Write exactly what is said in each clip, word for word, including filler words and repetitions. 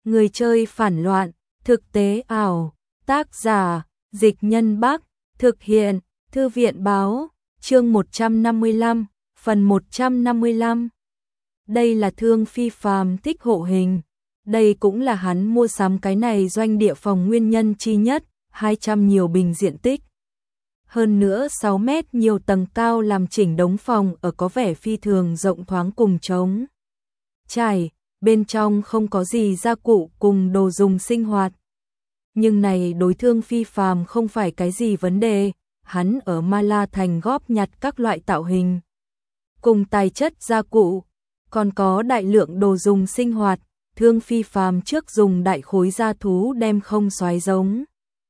Người chơi phản loạn, thực tế ảo, tác giả, Dịch Nhân Bắc, thực hiện, Thư viện báo, chương một trăm năm mươi lăm, phần một trăm năm mươi lăm. Đây là Thương Phi Phàm thích hộ hình, đây cũng là hắn mua sắm cái này doanh địa phòng nguyên nhân chi nhất, hai trăm nhiều bình diện tích. Hơn nữa sáu mét nhiều tầng cao làm chỉnh đống phòng ở có vẻ phi thường rộng thoáng cùng trống trải, bên trong không có gì gia cụ cùng đồ dùng sinh hoạt. Nhưng này đối Thương Phi Phàm không phải cái gì vấn đề, hắn ở Ma La Thành góp nhặt các loại tạo hình, cùng tài chất gia cụ, còn có đại lượng đồ dùng sinh hoạt. Thương Phi Phàm trước dùng đại khối gia thú đem không xoái giống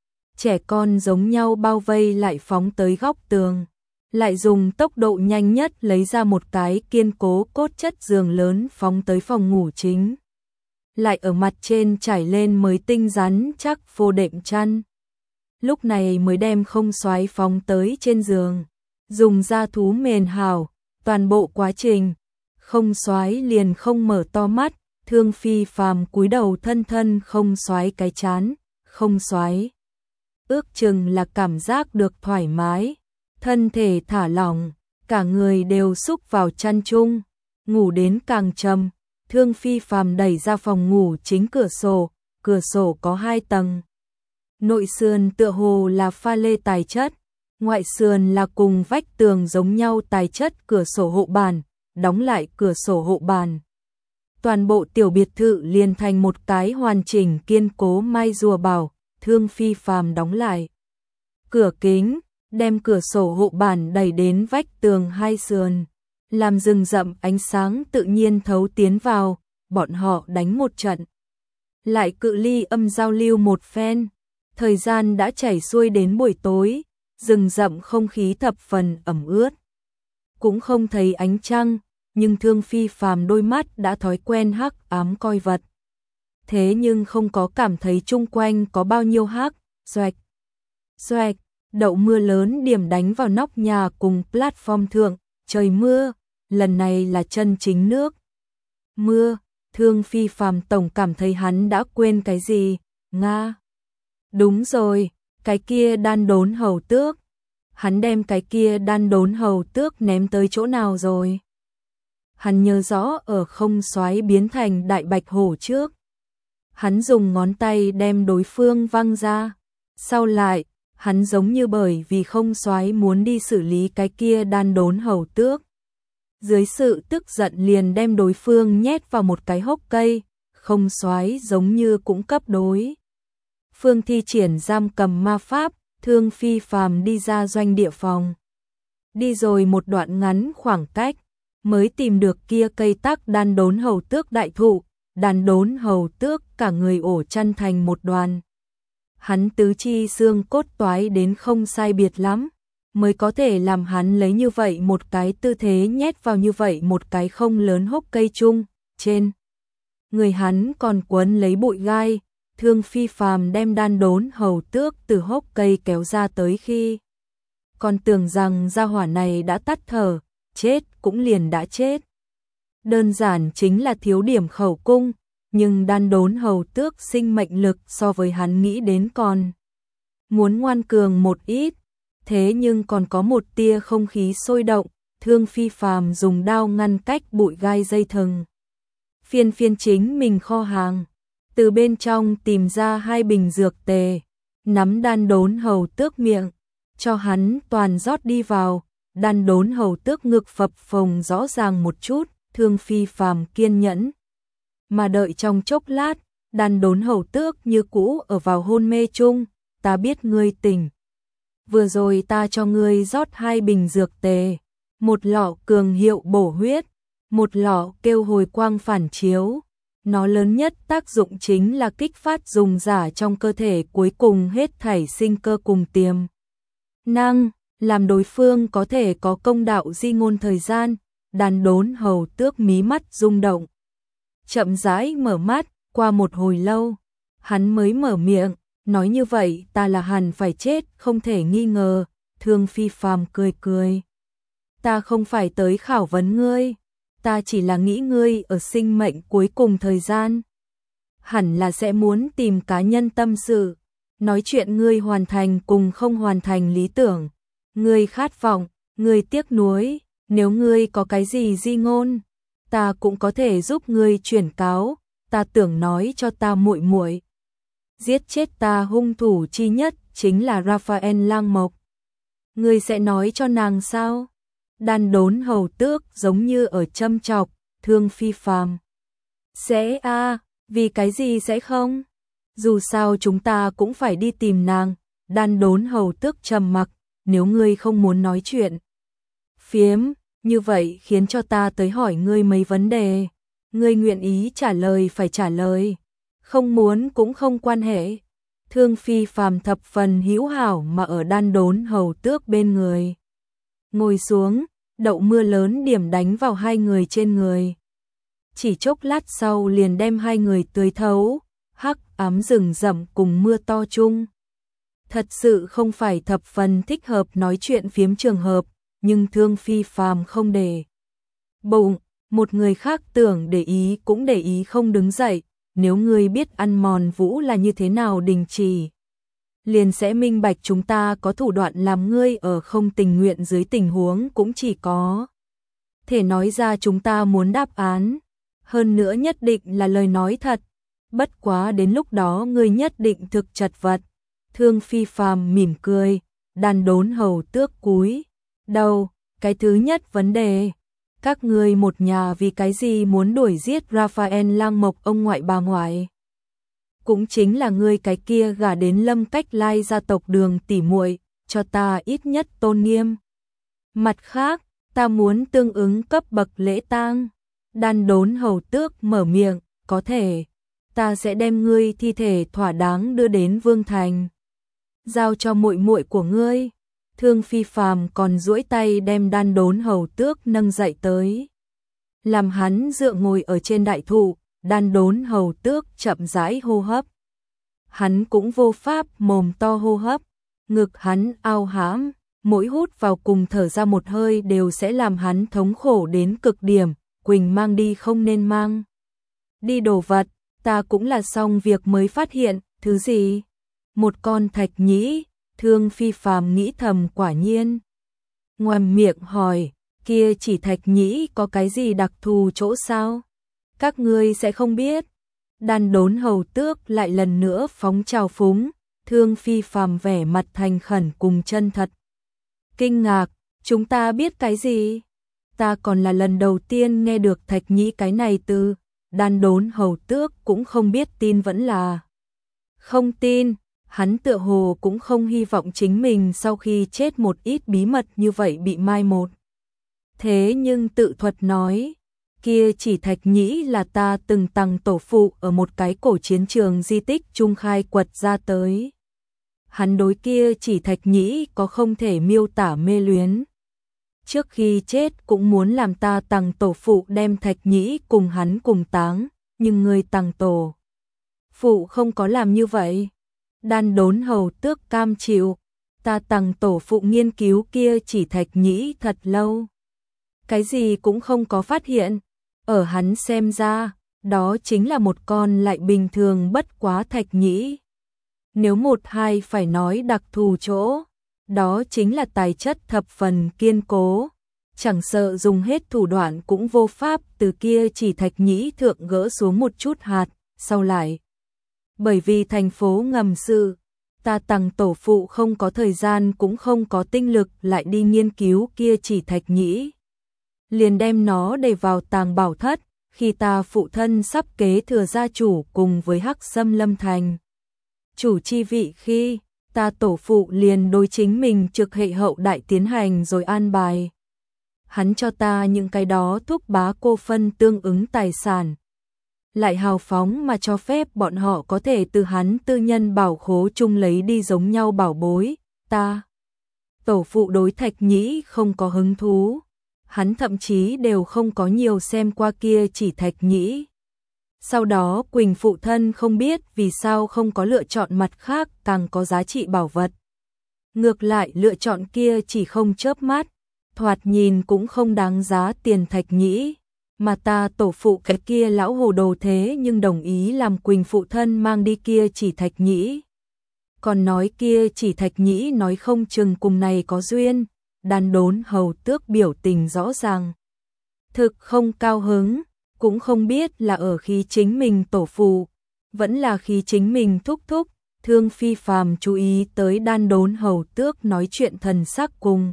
trẻ con giống nhau bao vây lại phóng tới góc tường, lại dùng tốc độ nhanh nhất lấy ra một cái kiên cố cốt chất giường lớn phóng tới phòng ngủ chính, lại ở mặt trên trải lên mới tinh rắn chắc phô đệm chăn. Lúc này mới đem không xoái phóng tới trên giường, dùng da thú mền hào, toàn bộ quá trình không xoái liền không mở to mắt. Thương Phi Phàm cúi đầu thân thân không xoái cái chán, không xoái ước chừng là cảm giác được thoải mái, thân thể thả lỏng, cả người đều xúc vào chăn chung, ngủ đến càng trầm. Thương Phi Phàm đẩy ra phòng ngủ chính cửa sổ, cửa sổ có hai tầng. Nội sườn tựa hồ là pha lê tài chất, ngoại sườn là cùng vách tường giống nhau tài chất cửa sổ hộ bàn, đóng lại cửa sổ hộ bàn. Toàn bộ tiểu biệt thự liền thành một cái hoàn chỉnh kiên cố mai rùa bảo. Thương Phi Phàm đóng lại cửa kính, đem cửa sổ hộ bàn đẩy đến vách tường hai sườn, làm rừng rậm ánh sáng tự nhiên thấu tiến vào. Bọn họ đánh một trận, lại cự ly âm giao lưu một phen. Thời gian đã chảy xuôi đến buổi tối, rừng rậm không khí thập phần ẩm ướt, cũng không thấy ánh trăng, nhưng Thương Phi Phàm đôi mắt đã thói quen hắc ám coi vật. Thế nhưng không có cảm thấy chung quanh có bao nhiêu hắc. Xoạch, xoạch, đậu mưa lớn điểm đánh vào nóc nhà cùng platform thượng. Trời mưa, lần này là chân chính nước mưa. Thương Phi Phàm tổng cảm thấy hắn đã quên cái gì. Nga, đúng rồi, cái kia đan đốn hầu tước. Hắn đem cái kia đan đốn hầu tước ném tới chỗ nào rồi? Hắn nhớ rõ ở không xoái biến thành đại bạch hổ trước, hắn dùng ngón tay đem đối phương văng ra. Sau lại, hắn giống như bởi vì không xoái muốn đi xử lý cái kia đan đốn hầu tước, dưới sự tức giận liền đem đối phương nhét vào một cái hốc cây. Không xoái giống như cũng cấp đối phương thi triển giam cầm ma pháp. Thương Phi Phàm đi ra doanh địa phòng, đi rồi một đoạn ngắn khoảng cách, mới tìm được kia cây tắc đan đốn hầu tước đại thụ. Đan đốn hầu tước cả người ổ chăn thành một đoàn, hắn tứ chi xương cốt toái đến không sai biệt lắm, mới có thể làm hắn lấy như vậy một cái tư thế nhét vào như vậy một cái không lớn hốc cây chung. Trên người hắn còn quấn lấy bụi gai. Thương Phi Phàm đem đan đốn hầu tước từ hốc cây kéo ra tới khi, còn tưởng rằng gia hỏa này đã tắt thở, chết cũng liền đã chết. Đơn giản chính là thiếu điểm khẩu cung, nhưng đan đốn hầu tước sinh mệnh lực so với hắn nghĩ đến còn muốn ngoan cường một ít, thế nhưng còn có một tia không khí sôi động. Thương Phi Phàm dùng đao ngăn cách bụi gai dây thừng, phiên phiên chính mình kho hàng, từ bên trong tìm ra hai bình dược tề, nắm đan đốn hầu tước miệng, cho hắn toàn rót đi vào. Đan đốn hầu tước ngực phập phồng rõ ràng một chút. Thương Phi Phàm kiên nhẫn mà đợi trong chốc lát, đan đốn hầu tước như cũ ở vào hôn mê chung. Ta biết ngươi tỉnh, vừa rồi ta cho ngươi rót hai bình dược tề, một lọ cường hiệu bổ huyết, một lọ kêu hồi quang phản chiếu. Nó lớn nhất tác dụng chính là kích phát dùng giả trong cơ thể cuối cùng hết thảy sinh cơ cùng tiềm năng, làm đối phương có thể có công đạo di ngôn thời gian. Đan đốn hầu tước mí mắt rung động, chậm rãi mở mắt. Qua một hồi lâu, hắn mới mở miệng, nói như vậy ta là hẳn phải chết không thể nghi ngờ. Thương Phi Phàm cười cười, ta không phải tới khảo vấn ngươi, ta chỉ là nghĩ ngươi ở sinh mệnh cuối cùng thời gian, hẳn là sẽ muốn tìm cá nhân tâm sự, nói chuyện ngươi hoàn thành cùng không hoàn thành lý tưởng, ngươi khát vọng, ngươi tiếc nuối, nếu ngươi có cái gì di ngôn, ta cũng có thể giúp ngươi chuyển cáo, ta tưởng nói cho ta muội muội, giết chết ta hung thủ chi nhất chính là Raphael Lang Mộc. Ngươi sẽ nói cho nàng sao? Đan Đốn Hầu Tước giống như ở châm chọc, Thương Phi Phàm. Sẽ a, à, vì cái gì sẽ không? Dù sao chúng ta cũng phải đi tìm nàng. Đan Đốn Hầu Tước trầm mặc, nếu ngươi không muốn nói chuyện phiếm, như vậy khiến cho ta tới hỏi ngươi mấy vấn đề. Ngươi nguyện ý trả lời phải trả lời, không muốn cũng không quan hệ. Thương Phi Phàm thập phần hữu hảo mà ở Đan Đốn Hầu Tước bên người. Ngồi xuống, đậu mưa lớn điểm đánh vào hai người trên người. Chỉ chốc lát sau liền đem hai người tưới thấu, hắc ám rừng rậm cùng mưa to chung. Thật sự không phải thập phần thích hợp nói chuyện phiếm trường hợp, nhưng Thương Phi Phàm không để bụng, một người khác tưởng để ý cũng để ý không đứng dậy, nếu ngươi biết ăn mòn Vũ là như thế nào đình chỉ, liền sẽ minh bạch chúng ta có thủ đoạn làm ngươi ở không tình nguyện dưới tình huống cũng chỉ có thể nói ra chúng ta muốn đáp án, hơn nữa nhất định là lời nói thật, bất quá đến lúc đó ngươi nhất định thực chật vật. Thương Phi Phàm mỉm cười, Đan Đốn Hầu Tước cúi đầu, cái thứ nhất vấn đề, các ngươi một nhà vì cái gì muốn đuổi giết Raphael Lang Mộc ông ngoại bà ngoại? Cũng chính là ngươi cái kia gả đến Lâm Cách Lai gia tộc Đường tỷ muội, cho ta ít nhất tôn nghiêm. Mặt khác, ta muốn tương ứng cấp bậc lễ tang. Đan Đốn Hầu Tước mở miệng, có thể, ta sẽ đem ngươi thi thể thỏa đáng đưa đến Vương Thành, giao cho muội muội của ngươi. Thương Phi Phàm còn duỗi tay đem Đan Đốn Hầu Tước nâng dậy tới, làm hắn dựa ngồi ở trên đại thụ. Đan Đốn Hầu Tước chậm rãi hô hấp, hắn cũng vô pháp mồm to hô hấp, ngực hắn ao hãm, mỗi hút vào cùng thở ra một hơi đều sẽ làm hắn thống khổ đến cực điểm. Quỳnh mang đi không nên mang đi đồ vật, ta cũng là xong việc mới phát hiện. Thứ gì? Một con thạch nhĩ. Thương Phi Phàm nghĩ thầm, quả nhiên. Ngoàm miệng hỏi, kia chỉ thạch nhĩ có cái gì đặc thù chỗ sao? Các ngươi sẽ không biết. Đan Đốn Hầu Tước lại lần nữa phóng trào phúng. Thương Phi Phàm vẻ mặt thành khẩn cùng chân thật kinh ngạc, chúng ta biết cái gì? Ta còn là lần đầu tiên nghe được thạch nhĩ cái này từ. Đan Đốn Hầu Tước cũng không biết tin vẫn là không tin, hắn tựa hồ cũng không hy vọng chính mình sau khi chết một ít bí mật như vậy bị mai một. Thế nhưng tự thuật nói, kia chỉ thạch nhĩ là ta từng tặng tổ phụ ở một cái cổ chiến trường di tích trung khai quật ra tới. Hắn đối kia chỉ thạch nhĩ có không thể miêu tả mê luyến. Trước khi chết cũng muốn làm ta tặng tổ phụ đem thạch nhĩ cùng hắn cùng táng, nhưng người tặng tổ phụ không có làm như vậy. Đan Đốn Hầu Tước cam chịu, ta tặng tổ phụ nghiên cứu kia chỉ thạch nhĩ thật lâu, cái gì cũng không có phát hiện, ở hắn xem ra, đó chính là một con lại bình thường bất quá thạch nhĩ. Nếu một hai phải nói đặc thù chỗ, đó chính là tài chất thập phần kiên cố, chẳng sợ dùng hết thủ đoạn cũng vô pháp từ kia chỉ thạch nhĩ thượng gỡ xuống một chút hạt, sau lại. Bởi vì thành phố ngầm sự, ta tặng tổ phụ không có thời gian cũng không có tinh lực lại đi nghiên cứu kia chỉ thạch nhĩ. Liền đem nó để vào tàng bảo thất, khi ta phụ thân sắp kế thừa gia chủ cùng với Hắc Sâm Lâm Thành chủ chi vị khi, ta tổ phụ liền đối chính mình trực hệ hậu đại tiến hành rồi an bài. Hắn cho ta những cái đó thúc bá cô phân tương ứng tài sản, lại hào phóng mà cho phép bọn họ có thể từ hắn tư nhân bảo khố chung lấy đi giống nhau bảo bối. Ta tổ phụ đối thạch nhĩ không có hứng thú, hắn thậm chí đều không có nhiều xem qua kia chỉ thạch nhĩ. Sau đó Quỳnh phụ thân không biết vì sao không có lựa chọn mặt khác càng có giá trị bảo vật. Ngược lại lựa chọn kia chỉ không chớp mắt, thoạt nhìn cũng không đáng giá tiền thạch nhĩ. mà ta tổ phụ cái kia lão hồ đồ thế nhưng đồng ý làm Quỳnh phụ thân mang đi kia chỉ Thạch Nhĩ. Còn nói kia chỉ Thạch Nhĩ nói không chừng cùng này có duyên, Đan Đốn Hầu Tước biểu tình rõ ràng. Thực không cao hứng, cũng không biết là ở khí chính mình tổ phụ, vẫn là khí chính mình thúc thúc. Thương Phi Phàm chú ý tới Đan Đốn Hầu Tước nói chuyện thần sắc cùng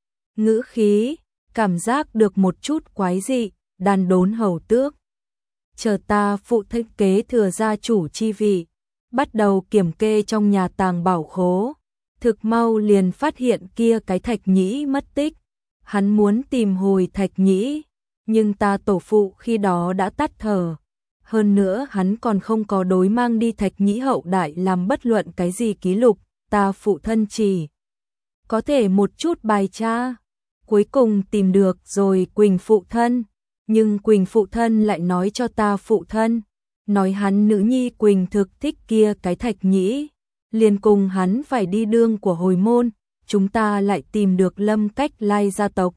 ngữ khí, cảm giác được một chút quái dị. Đan Đốn Hầu Tước, chờ ta phụ thân kế thừa gia chủ chi vị, bắt đầu kiểm kê trong nhà tàng bảo khố, thực mau liền phát hiện kia cái Thạch Nhĩ mất tích. Hắn muốn tìm hồi Thạch Nhĩ, nhưng ta tổ phụ khi đó đã tắt thở. Hơn nữa hắn còn không có đối mang đi Thạch Nhĩ hậu đại làm bất luận cái gì ký lục, ta phụ thân chỉ có thể một chút bài tra. Cuối cùng tìm được rồi Quỳnh phụ thân, nhưng Quỳnh phụ thân lại nói cho ta phụ thân, nói hắn nữ nhi Quỳnh thực thích kia cái Thạch Nhĩ, liền cùng hắn phải đi đương của hồi môn. Chúng ta lại tìm được Lâm Cách Lai gia tộc,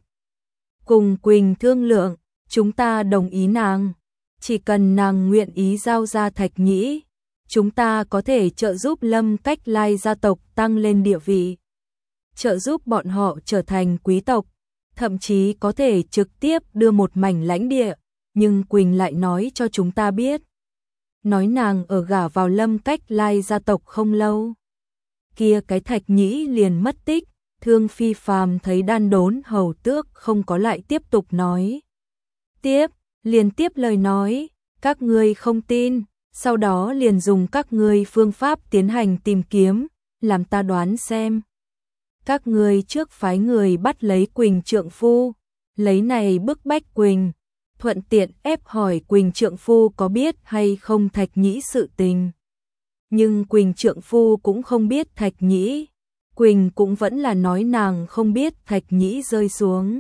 cùng Quỳnh thương lượng, chúng ta đồng ý nàng, chỉ cần nàng nguyện ý giao ra Thạch Nhĩ, chúng ta có thể trợ giúp Lâm Cách Lai gia tộc tăng lên địa vị, trợ giúp bọn họ trở thành quý tộc, thậm chí có thể trực tiếp đưa một mảnh lãnh địa. Nhưng Quỳnh lại nói cho chúng ta biết, nói nàng ở gả vào Lâm Cách Lai gia tộc không lâu, kia cái Thạch Nhĩ liền mất tích. Thương Phi Phàm thấy Đan Đốn Hầu Tước không có lại tiếp tục nói tiếp, liền tiếp lời nói, các ngươi không tin, sau đó liền dùng các ngươi phương pháp tiến hành tìm kiếm, làm ta đoán xem. Các ngươi trước phái người bắt lấy Quỳnh trượng phu, lấy này bức bách Quỳnh, thuận tiện ép hỏi Quỳnh trượng phu có biết hay không Thạch Nhĩ sự tình. Nhưng Quỳnh trượng phu cũng không biết Thạch Nhĩ, Quỳnh cũng vẫn là nói nàng không biết Thạch Nhĩ rơi xuống.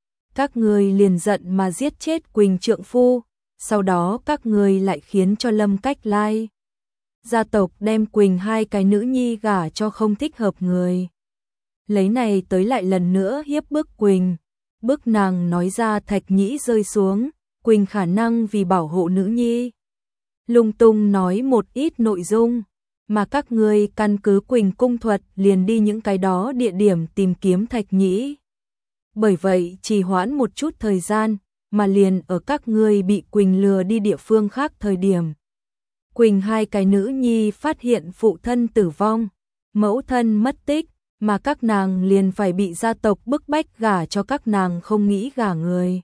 Các ngươi liền giận mà giết chết Quỳnh trượng phu, sau đó các ngươi lại khiến cho Lâm Cách Lai gia tộc đem Quỳnh hai cái nữ nhi gả cho không thích hợp người. Lấy này tới lại lần nữa hiếp bức Quỳnh, bức nàng nói ra Thạch Nhĩ rơi xuống, Quỳnh khả năng vì bảo hộ nữ nhi lung tung nói một ít nội dung, mà các ngươi căn cứ Quỳnh cung thuật liền đi những cái đó địa điểm tìm kiếm Thạch Nhĩ. Bởi vậy trì hoãn một chút thời gian, mà liền ở các ngươi bị Quỳnh lừa đi địa phương khác thời điểm, Quỳnh hai cái nữ nhi phát hiện phụ thân tử vong, mẫu thân mất tích, mà các nàng liền phải bị gia tộc bức bách gả cho các nàng không nghĩ gả người.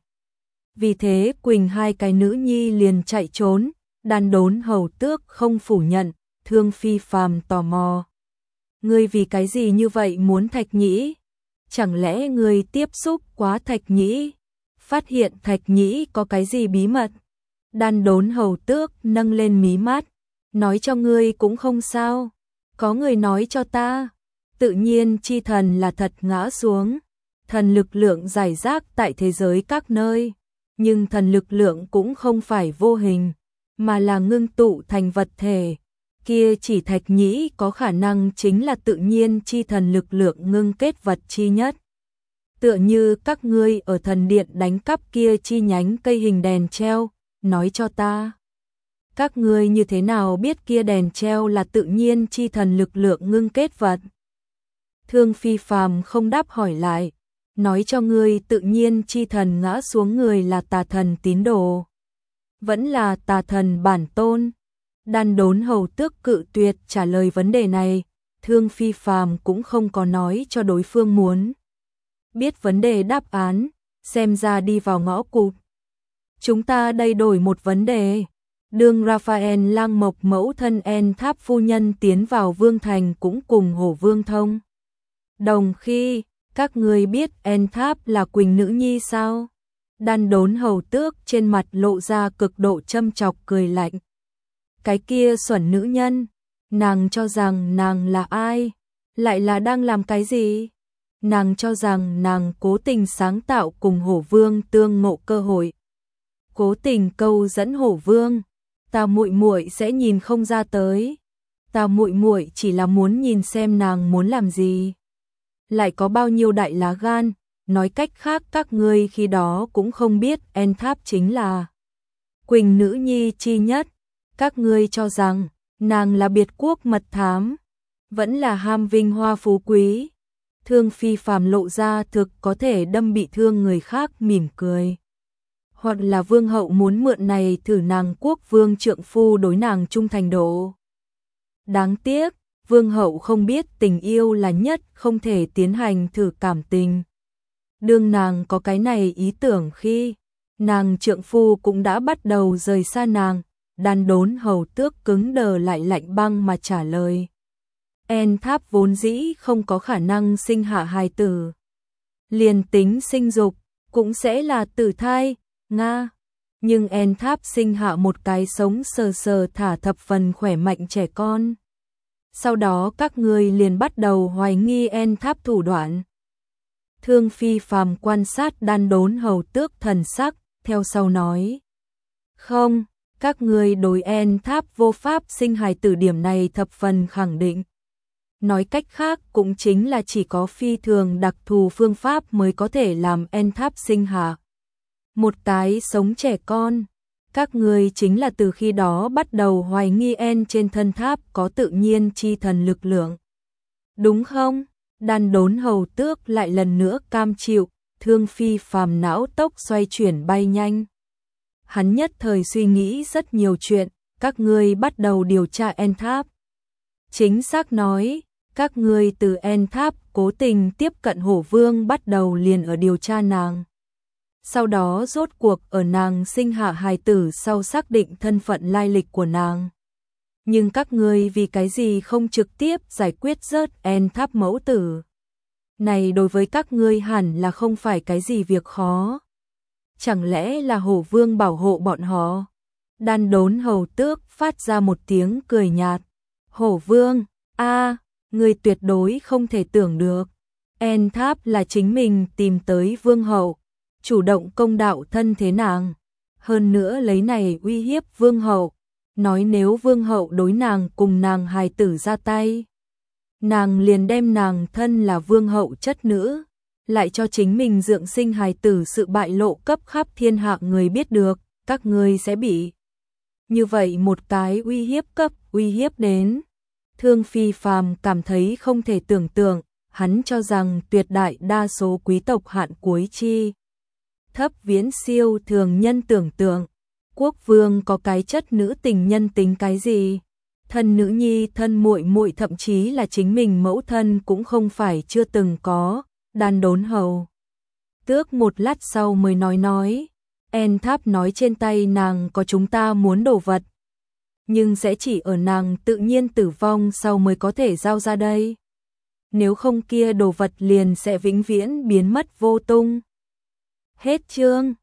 Vì thế Quỳnh hai cái nữ nhi liền chạy trốn. Đan Đốn Hầu Tước không phủ nhận. Thương Phi Phàm tò mò, ngươi vì cái gì như vậy muốn Thạch Nhĩ? Chẳng lẽ ngươi tiếp xúc quá Thạch Nhĩ, phát hiện Thạch Nhĩ có cái gì bí mật? Đan Đốn Hầu Tước nâng lên mí mắt, nói cho ngươi cũng không sao, có người nói cho ta, tự nhiên chi thần là thật ngã xuống, thần lực lượng rải rác tại thế giới các nơi, nhưng thần lực lượng cũng không phải vô hình, mà là ngưng tụ thành vật thể. Kia chỉ Thạch Nhĩ có khả năng chính là tự nhiên chi thần lực lượng ngưng kết vật chi nhất. Tựa như các ngươi ở thần điện đánh cắp kia chi nhánh cây hình đèn treo, nói cho ta. Các ngươi như thế nào biết kia đèn treo là tự nhiên chi thần lực lượng ngưng kết vật? Thương Phi Phàm không đáp hỏi lại, nói cho ngươi tự nhiên chi thần ngã xuống người là tà thần tín đồ, vẫn là tà thần bản tôn. Đan Đốn Hầu Tước cự tuyệt trả lời vấn đề này, Thương Phi Phàm cũng không có nói cho đối phương muốn biết vấn đề đáp án, xem ra đi vào ngõ cụt. Chúng ta đây đổi một vấn đề, đương Raphael Lang Mộc mẫu thân En Tháp phu nhân tiến vào Vương Thành cũng cùng Hổ Vương thông đồng khi, các người biết En Tháp là Quỳnh nữ nhi sao? Đan Đốn Hầu Tước trên mặt lộ ra cực độ châm chọc cười lạnh. Cái kia xuẩn nữ nhân, nàng cho rằng nàng là ai? Lại là đang làm cái gì? Nàng cho rằng nàng cố tình sáng tạo cùng Hổ Vương tương ngộ cơ hội, cố tình câu dẫn Hổ Vương. Ta muội muội sẽ nhìn không ra tới. Ta muội muội chỉ là muốn nhìn xem nàng muốn làm gì, lại có bao nhiêu đại lá gan, nói cách khác các ngươi khi đó cũng không biết En Tháp chính là Quỳnh nữ nhi chi nhất, các ngươi cho rằng nàng là biệt quốc mật thám, vẫn là ham vinh hoa phú quý. Thương Phi Phàm lộ ra thực có thể đâm bị thương người khác mỉm cười. Hoặc là vương hậu muốn mượn này thử nàng quốc vương trượng phu đối nàng trung thành độ. Đáng tiếc, vương hậu không biết tình yêu là nhất không thể tiến hành thử cảm tình. Đương nàng có cái này ý tưởng khi nàng trượng phu cũng đã bắt đầu rời xa nàng, Đan Đốn hầu tước cứng đờ lại lạnh băng mà trả lời. En Tháp vốn dĩ không có khả năng sinh hạ hài tử. Liền tính sinh dục, cũng sẽ là tử thai, Nga. Nhưng En Tháp sinh hạ một cái sống sờ sờ thả thập phần khỏe mạnh trẻ con. Sau đó các ngươi liền bắt đầu hoài nghi En Tháp thủ đoạn. Thương Phi Phàm quan sát Đan Đốn hầu tước thần sắc, theo sau nói. Không, các ngươi đối En Tháp vô pháp sinh hài tử điểm này thập phần khẳng định. Nói cách khác cũng chính là chỉ có phi thường đặc thù phương pháp mới có thể làm En Tháp sinh hạ một cái sống trẻ con. Các ngươi chính là từ khi đó bắt đầu hoài nghi En trên thân tháp có tự nhiên chi thần lực lượng. Đúng không? Đan Đốn hầu tước lại lần nữa cam chịu, Thương Phi Phàm não tốc xoay chuyển bay nhanh. Hắn nhất thời suy nghĩ rất nhiều chuyện, các ngươi bắt đầu điều tra En Tháp. Chính xác nói, các ngươi từ En Tháp cố tình tiếp cận Hổ Vương bắt đầu liền ở điều tra nàng. Sau đó rốt cuộc ở nàng sinh hạ hài tử sau xác định thân phận lai lịch của nàng. Nhưng các ngươi vì cái gì không trực tiếp giải quyết rớt En Tháp mẫu tử? Này đối với các ngươi hẳn là không phải cái gì việc khó. Chẳng lẽ là Hổ Vương bảo hộ bọn họ? Đan Đốn hầu tước phát ra một tiếng cười nhạt. Hổ Vương, a, ngươi tuyệt đối không thể tưởng được. En Tháp là chính mình tìm tới vương hậu, chủ động công đạo thân thế nàng. Hơn nữa lấy này uy hiếp vương hậu, nói nếu vương hậu đối nàng cùng nàng hài tử ra tay, nàng liền đem nàng thân là vương hậu chất nữ, lại cho chính mình dưỡng sinh hài tử sự bại lộ cấp khắp thiên hạ người biết được, các ngươi sẽ bị như vậy một cái uy hiếp cấp uy hiếp đến. Thương Phi Phàm cảm thấy không thể tưởng tượng, hắn cho rằng tuyệt đại đa số quý tộc hạn cuối chi thấp viễn siêu thường nhân tưởng tượng. Quốc vương có cái chất nữ tình nhân tính cái gì? Thân nữ nhi, thân muội muội, thậm chí là chính mình mẫu thân cũng không phải chưa từng có. Đan Đốn hầu tước một lát sau mới nói nói, En Tháp nói trên tay nàng có chúng ta muốn đồ vật, nhưng sẽ chỉ ở nàng tự nhiên tử vong sau mới có thể giao ra đây. Nếu không kia đồ vật liền sẽ vĩnh viễn biến mất vô tung. Hết chương.